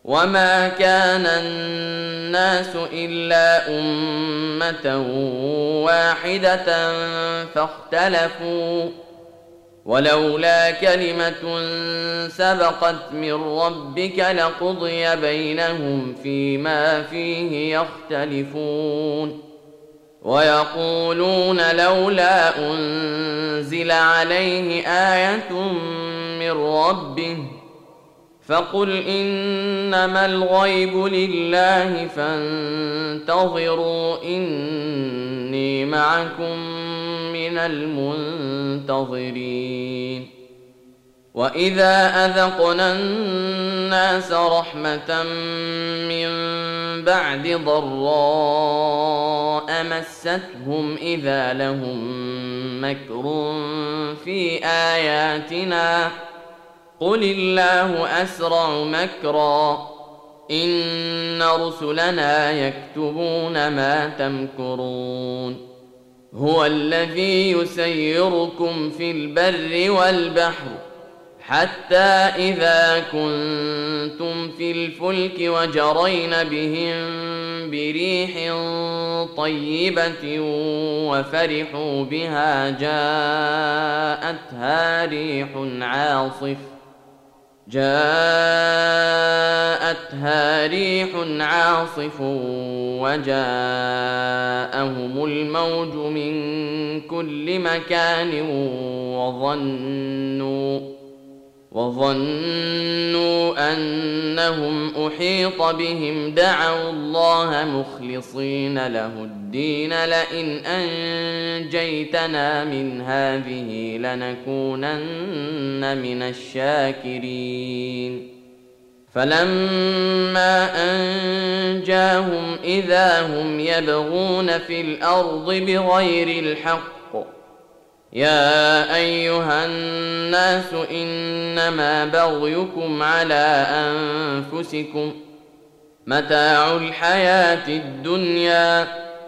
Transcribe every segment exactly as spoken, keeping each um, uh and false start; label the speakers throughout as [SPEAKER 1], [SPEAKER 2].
[SPEAKER 1] وما كان الناس إلا أمة واحدة فاختلفوا ولولا كلمة سبقت من ربك لقضي بينهم فيما فيه يختلفون ويقولون لولا أنزل عليه آية من ربه فقل إنما الغيب لله فانتظروا إني معكم من المنتظرين وإذا أذقنا الناس رحمة من بعد ضراء مستهم إذا لهم مكر في آياتنا قل الله أسرع مكرا إن رسلنا يكتبون ما تمكرون هو الذي يسيركم في البر والبحر حتى إذا كنتم في الفلك وجرين بهم بريح طيبة وفرحوا بها جاءتها ريح عاصف جاءتها ريح عاصف وجاءهم الموج من كل مكان وظنوا وظنوا أنهم أحيط بهم دعوا الله مخلصين له الدين لئن أنجيتنا من هذه لنكونن من الشاكرين فلما أنجاهم إذا هم يبغون في الأرض بغير الحق يا أيها الناس إنما بغيكم على أنفسكم متاع الحياة الدنيا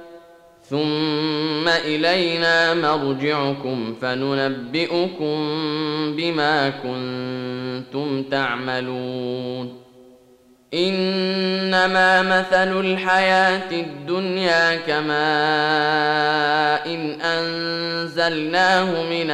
[SPEAKER 1] ثم إلينا مرجعكم فننبئكم بما كنتم تعملون إنما مثل الحياة الدنيا كماء إن أنزلناه من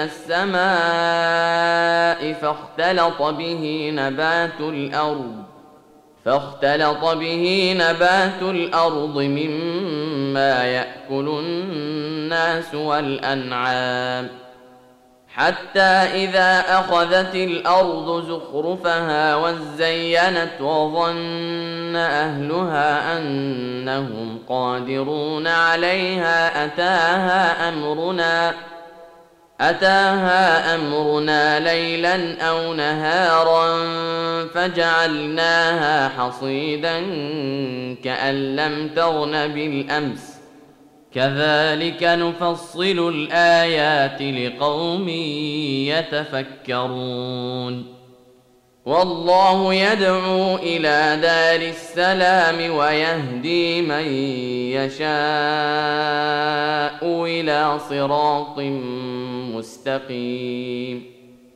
[SPEAKER 1] السماء فاختلط به نبات الأرض فاختلط به نبات الأرض مما يأكل الناس والأنعام حتى إذا أخذت الأرض زخرفها وزينت وظن أهلها أنهم قادرون عليها أتاها أمرنا أتاها أمرنا ليلا أو نهارا فجعلناها حصيدا كأن لم تغن بالأمس كذلك نفصل الآيات لقوم يتفكرون والله يدعو إلى دار السلام ويهدي من يشاء إلى صراط مستقيم